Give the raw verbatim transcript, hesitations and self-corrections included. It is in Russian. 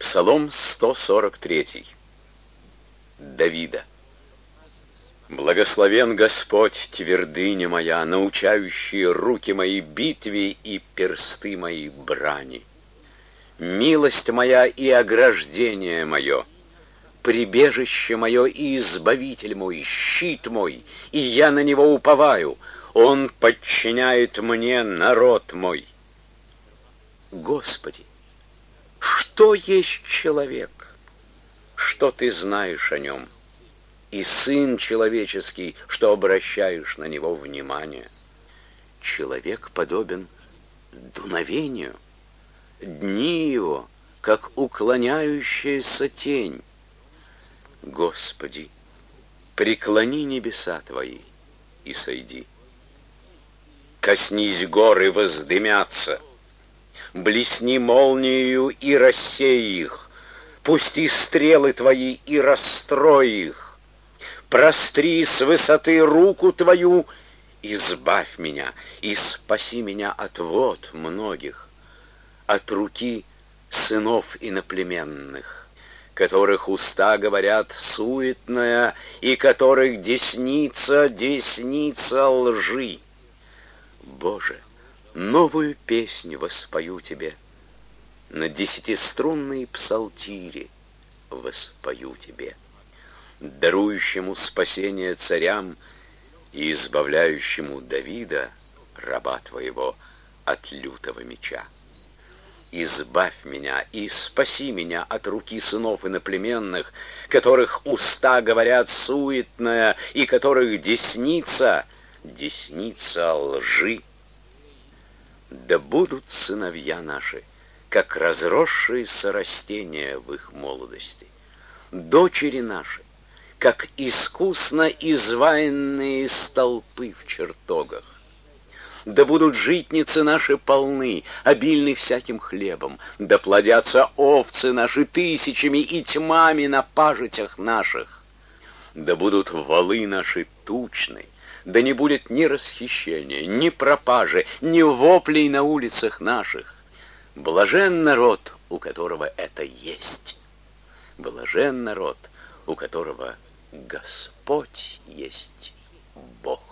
Псалом сто сорок три. Давида. Благословен Господь, твердыня моя, научающие руки мои битве и персты мои брани. Милость моя и ограждение мое, прибежище мое и избавитель мой, щит мой, и я на него уповаю. Он подчиняет мне народ мой. Господи, что есть человек? Что ты знаешь о нем? И сын человеческий, что обращаешь на него внимание. Человек подобен дуновению, дни его, как уклоняющаяся тень. Господи, преклони небеса твои и сойди. Коснись горы, воздымятся, блесни молниею и рассей их, пусти стрелы твои и расстрой их, простри с высоты руку твою, избавь меня и спаси меня от вод многих, от руки сынов иноплеменных, которых уста говорят суетное, и которых десница, десница лжи. Боже, новую песню воспою Тебе, на десятиструнной псалтире воспою Тебе, дарующему спасение царям и избавляющему Давида, раба Твоего, от лютого меча. Избавь меня и спаси меня от руки сынов иноплеменных, которых уста говорят суетное, и которых десница, десница лжи. Да будут сыновья наши, как разросшиеся растения в их молодости, дочери наши, как искусно изваянные столпы в чертогах. Да будут житницы наши полны, обильны всяким хлебом, да плодятся овцы наши тысячами и тьмами на пажитях наших. Да будут валы наши тучны, да не будет ни расхищения, ни пропажи, ни воплей на улицах наших. Блажен народ, у которого это есть. Блажен народ, у которого Господь есть Бог.